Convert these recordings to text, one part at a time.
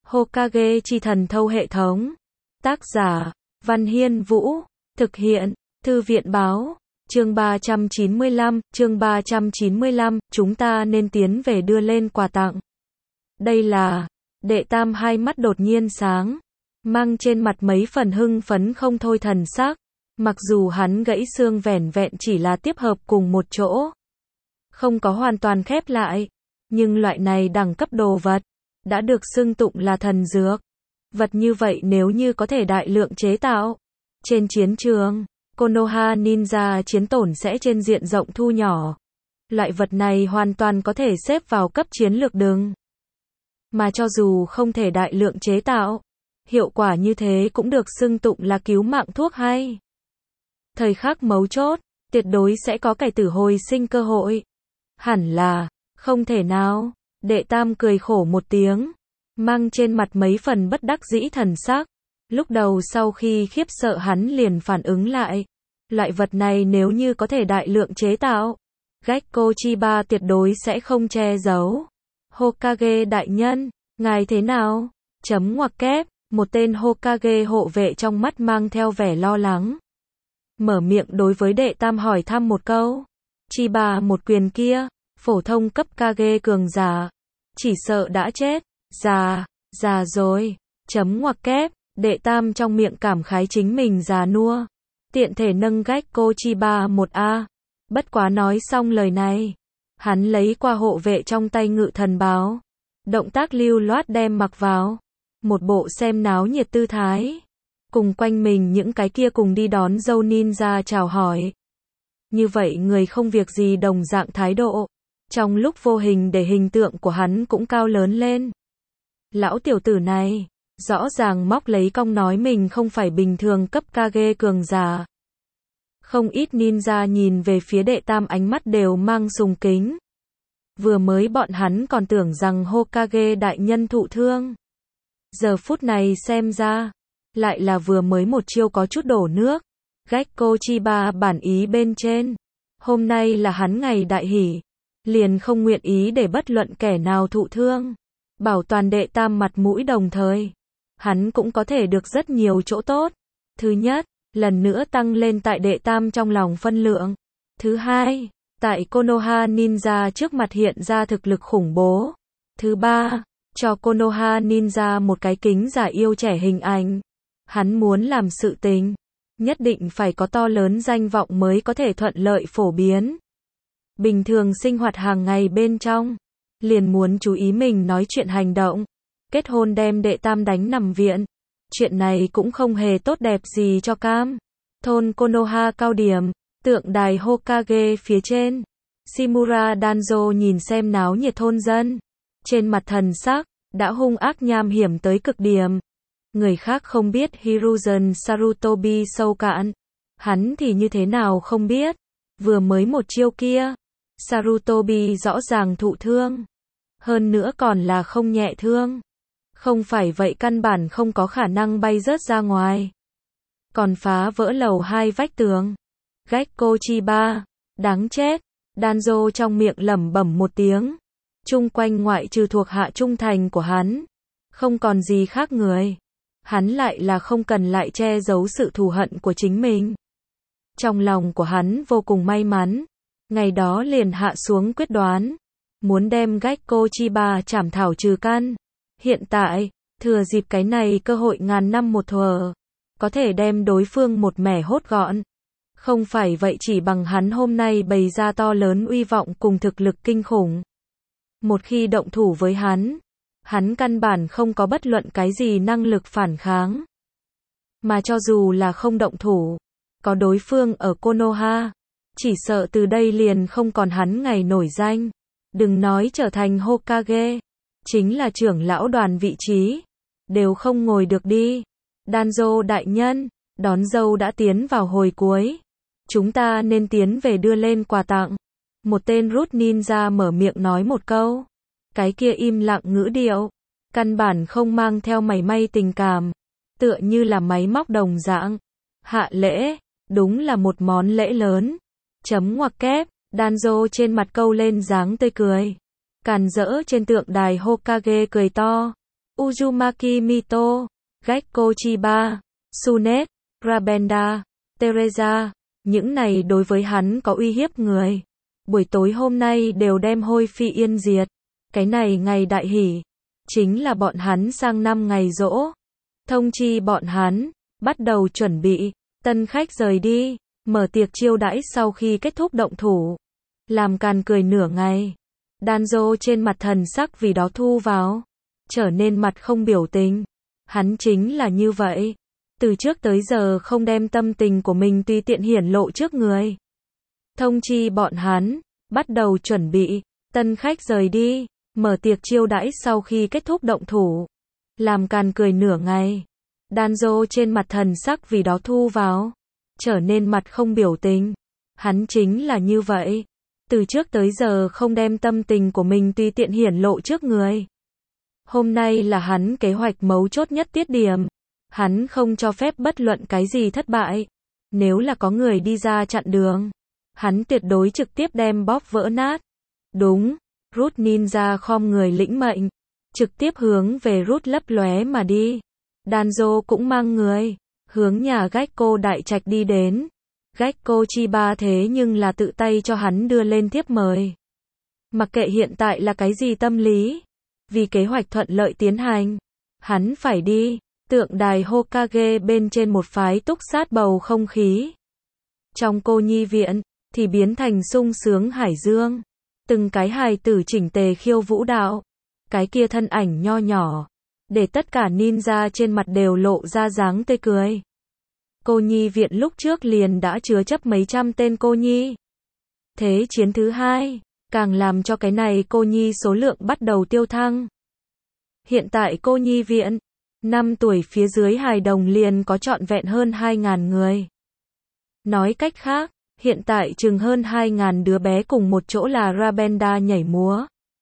Hokage chi thần thâu hệ thống. Tác giả, Văn Hiên Vũ. Thực hiện, Thư viện báo. Chương 395, chúng ta nên tiến về đưa lên quà tặng. Đây là, đệ tam hai mắt đột nhiên sáng, mang trên mặt mấy phần hưng phấn không thôi thần sắc. Mặc dù hắn gãy xương vẻn vẹn chỉ là tiếp hợp cùng một chỗ, không có hoàn toàn khép lại, nhưng loại này đẳng cấp đồ vật, đã được xưng tụng là thần dược. Vật như vậy nếu như có thể đại lượng chế tạo, trên chiến trường, Konoha Ninja chiến tổn sẽ trên diện rộng thu nhỏ. Loại vật này hoàn toàn có thể xếp vào cấp chiến lược đường. Mà cho dù không thể đại lượng chế tạo, hiệu quả như thế cũng được xưng tụng là cứu mạng thuốc hay. Thời khắc mấu chốt, tuyệt đối sẽ có cải tử hồi sinh cơ hội. Hẳn là, không thể nào. Đệ tam cười khổ một tiếng, mang trên mặt mấy phần bất đắc dĩ thần sắc. Lúc đầu sau khi khiếp sợ hắn liền phản ứng lại. Loại vật này nếu như có thể đại lượng chế tạo, Gekko Chiba tuyệt đối sẽ không che giấu. Hokage đại nhân, ngài thế nào? Chấm ngoặc kép, một tên Hokage hộ vệ trong mắt mang theo vẻ lo lắng. Mở miệng đối với đệ tam hỏi thăm một câu. Chiba một quyền kia, phổ thông cấp Kage cường giả, chỉ sợ đã chết. Già rồi. Chấm ngoặc kép, đệ tam trong miệng cảm khái chính mình già nua. Tiện thể nâng Gekko Chiba 1A. Bất quá nói xong lời này, hắn lấy qua hộ vệ trong tay ngự thần báo. Động tác lưu loát đem mặc vào. Một bộ xem náo nhiệt tư thái. Cùng quanh mình những cái kia cùng đi đón dâu ninja chào hỏi. Như vậy người không việc gì đồng dạng thái độ. Trong lúc vô hình để hình tượng của hắn cũng cao lớn lên. Lão tiểu tử này, rõ ràng móc lấy cong nói mình không phải bình thường cấp Kage cường giả. Không ít ninja nhìn về phía đệ tam ánh mắt đều mang sùng kính. Vừa mới bọn hắn còn tưởng rằng Hokage đại nhân thụ thương. Giờ phút này xem ra, lại là vừa mới một chiêu có chút đổ nước. Gekko Chiba bản ý bên trên. Hôm nay là hắn ngày đại hỷ. Liền không nguyện ý để bất luận kẻ nào thụ thương. Bảo toàn đệ tam mặt mũi đồng thời. Hắn cũng có thể được rất nhiều chỗ tốt. Thứ nhất, lần nữa tăng lên tại đệ tam trong lòng phân lượng. Thứ hai, tại Konoha Ninja trước mặt hiện ra thực lực khủng bố. Thứ ba, cho Konoha Ninja một cái kính giả yêu trẻ hình ảnh. Hắn muốn làm sự tình, nhất định phải có to lớn danh vọng mới có thể thuận lợi phổ biến. Bình thường sinh hoạt hàng ngày bên trong, liền muốn chú ý mình nói chuyện hành động. Kết hôn đem đệ tam đánh nằm viện. Chuyện này cũng không hề tốt đẹp gì cho cam. Thôn Konoha cao điểm, tượng đài Hokage phía trên. Shimura Danzo nhìn xem náo nhiệt thôn dân. Trên mặt thần sắc, đã hung ác nham hiểm tới cực điểm. Người khác không biết Hiruzen Sarutobi sâu cạn. Hắn thì như thế nào không biết. Vừa mới một chiêu kia, Sarutobi rõ ràng thụ thương. Hơn nữa còn là không nhẹ thương. Không phải vậy căn bản không có khả năng bay rớt ra ngoài. Còn phá vỡ lầu 2 vách tường. Gekko Chiba, đáng chết. Danzo trong miệng lẩm bẩm một tiếng. Chung quanh ngoại trừ thuộc hạ trung thành của hắn, không còn gì khác người. Hắn lại là không cần lại che giấu sự thù hận của chính mình. Trong lòng của hắn vô cùng may mắn. Ngày đó liền hạ xuống quyết đoán. Muốn đem Gekko Chiba trảm thảo trừ căn. Hiện tại, thừa dịp cái này cơ hội ngàn năm một thuở. Có thể đem đối phương một mẻ hốt gọn. Không phải vậy chỉ bằng hắn hôm nay bày ra to lớn uy vọng cùng thực lực kinh khủng. Một khi động thủ với hắn căn bản không có bất luận cái gì năng lực phản kháng. Mà cho dù là không động thủ, có đối phương ở Konoha, chỉ sợ từ đây liền không còn hắn ngày nổi danh. Đừng nói trở thành Hokage, chính là trưởng lão đoàn vị trí, đều không ngồi được đi. Danzo đại nhân, đón dâu đã tiến vào hồi cuối. Chúng ta nên tiến về đưa lên quà tặng. Một tên Root Ninja mở miệng nói một câu. Cái kia im lặng ngữ điệu, căn bản không mang theo mảy may tình cảm, tựa như là máy móc đồng dạng. Hạ lễ, đúng là một món lễ lớn. Chấm ngoặc kép, Danzo trên mặt câu lên dáng tươi cười. Càn rỡ trên tượng đài Hokage cười to. Uzumaki Mito, Gekko Chiba, Tsunet, Rabenda, Teresa, những này đối với hắn có uy hiếp người. Buổi tối hôm nay đều đem hôi phi yên diệt. Cái này ngày đại hỷ, chính là bọn hắn sang năm ngày giỗ. Thông chi bọn hắn, bắt đầu chuẩn bị, tân khách rời đi, mở tiệc chiêu đãi sau khi kết thúc động thủ. Làm càn cười nửa ngày. Danzo trên mặt thần sắc vì đó thu vào, trở nên mặt không biểu tình. Hắn chính là như vậy. Từ trước tới giờ không đem tâm tình của mình tùy tiện hiển lộ trước người. Thông chi bọn hắn, bắt đầu chuẩn bị, tân khách rời đi, mở tiệc chiêu đãi sau khi kết thúc động thủ. Làm càn cười nửa ngày. Danzo trên mặt thần sắc vì đó thu vào, trở nên mặt không biểu tình. Hắn chính là như vậy. Từ trước tới giờ không đem tâm tình của mình tùy tiện hiển lộ trước người. Hôm nay là hắn kế hoạch mấu chốt nhất tiết điểm. Hắn không cho phép bất luận cái gì thất bại. Nếu là có người đi ra chặn đường, hắn tuyệt đối trực tiếp đem bóp vỡ nát. Đúng, Root Ninja khom người lĩnh mệnh, trực tiếp hướng về Root lấp lóe mà đi. Danzo cũng mang người, hướng nhà Gekko đại trạch đi đến. Gekko Chiba thế nhưng là tự tay cho hắn đưa lên thiếp mời. Mặc kệ hiện tại là cái gì tâm lý, vì kế hoạch thuận lợi tiến hành, hắn phải đi. Tượng đài Hokage bên trên một phái túc sát bầu không khí. Trong cô nhi viện, thì biến thành sung sướng hải dương. Từng cái hài tử chỉnh tề khiêu vũ đạo. Cái kia thân ảnh nho nhỏ, để tất cả ninja trên mặt đều lộ ra dáng tươi cười. Cô nhi viện lúc trước liền đã chứa chấp mấy trăm tên cô nhi. Thế chiến thứ hai, càng làm cho cái này cô nhi số lượng bắt đầu tiêu thăng. Hiện tại cô nhi viện, 5 tuổi phía dưới hài đồng liền có trọn vẹn hơn 2.000 người. Nói cách khác, hiện tại chừng hơn 2.000 đứa bé cùng một chỗ là Rabenda nhảy múa.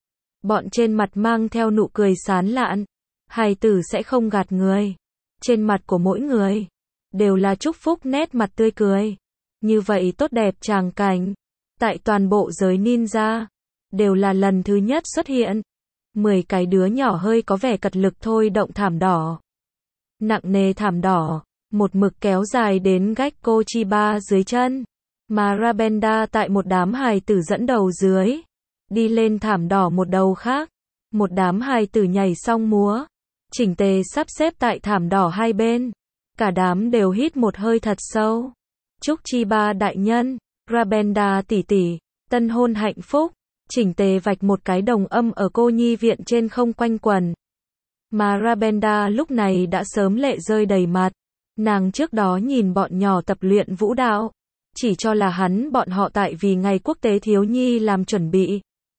Bọn trên mặt mang theo nụ cười sán lạn. Hài tử sẽ không gạt người. Trên mặt của mỗi người đều là chúc phúc nét mặt tươi cười. Như vậy tốt đẹp tràng cảnh, tại toàn bộ giới ninja, đều là lần thứ nhất xuất hiện. 10 cái đứa nhỏ hơi có vẻ cật lực thôi động thảm đỏ. Nặng nề thảm đỏ, một mực kéo dài đến Gekko Chiba dưới chân. Mà Rabenda tại một đám hài tử dẫn đầu dưới, đi lên thảm đỏ một đầu khác. Một đám hài tử nhảy xong múa, chỉnh tề sắp xếp tại thảm đỏ hai bên. Cả đám đều hít một hơi thật sâu. Chúc Chiba đại nhân, Rabenda tỷ tỷ, tân hôn hạnh phúc. Chỉnh tề vạch một cái đồng âm ở cô nhi viện trên không quanh quần. Mà Rabenda lúc này đã sớm lệ rơi đầy mặt. Nàng trước đó nhìn bọn nhỏ tập luyện vũ đạo, chỉ cho là bọn họ tại vì ngày quốc tế thiếu nhi làm chuẩn bị.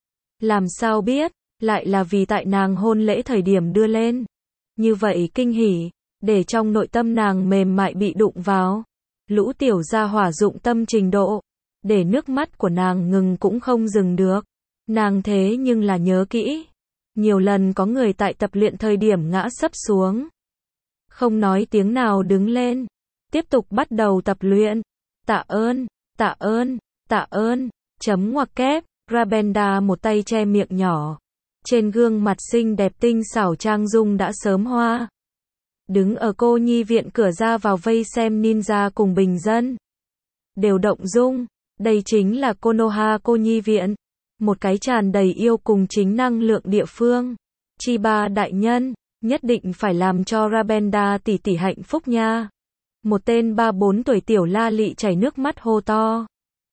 Làm sao biết, lại là vì tại nàng hôn lễ thời điểm đưa lên. Như vậy kinh hỉ, để trong nội tâm nàng mềm mại bị đụng vào. Lũ tiểu gia hỏa dụng tâm trình độ, để nước mắt của nàng ngừng cũng không dừng được. Nàng thế nhưng là nhớ kỹ. Nhiều lần có người tại tập luyện thời điểm ngã sấp xuống. Không nói tiếng nào đứng lên. Tiếp tục bắt đầu tập luyện. Tạ ơn, tạ ơn, tạ ơn. Chấm ngoặc kép. Rabenda một tay che miệng nhỏ. Trên gương mặt xinh đẹp tinh xảo trang dung đã sớm hoa. Đứng ở cô nhi viện cửa ra vào vây xem ninja cùng bình dân. Đều động dung. Đây chính là Konoha cô nhi viện. Một cái tràn đầy yêu cùng chính năng lượng địa phương. Chiba đại nhân, nhất định phải làm cho Rabenda tỷ tỷ hạnh phúc nha. Một tên 3-4 tuổi tiểu la lị chảy nước mắt hô to.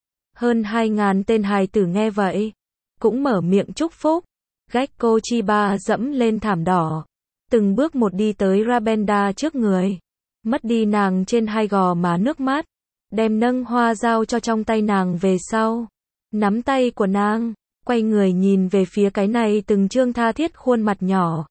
Hơn 2.000 tên hài tử nghe vậy, cũng mở miệng chúc phúc. Gekko Chiba dẫm lên thảm đỏ, từng bước một đi tới Rabenda trước người, mất đi nàng trên hai gò má nước mắt, đem nâng hoa giao cho trong tay nàng về sau, nắm tay của nàng, quay người nhìn về phía cái này từng trương tha thiết khuôn mặt nhỏ.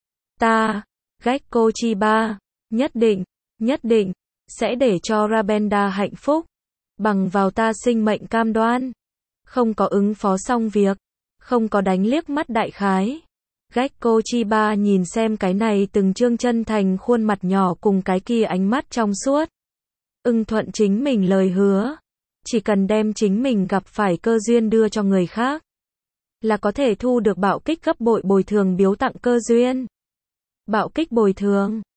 Ta, Gekko Chiba, nhất định, sẽ để cho Rabenda hạnh phúc, bằng vào ta sinh mệnh cam đoan, không có ứng phó xong việc, không có đánh liếc mắt đại khái. Gekko Chiba nhìn xem cái này từng trương chân thành khuôn mặt nhỏ cùng cái kia ánh mắt trong suốt. Ưng thuận chính mình lời hứa, chỉ cần đem chính mình gặp phải cơ duyên đưa cho người khác, là có thể thu được bạo kích gấp bội bồi thường biếu tặng cơ duyên. Bạo kích bồi thường.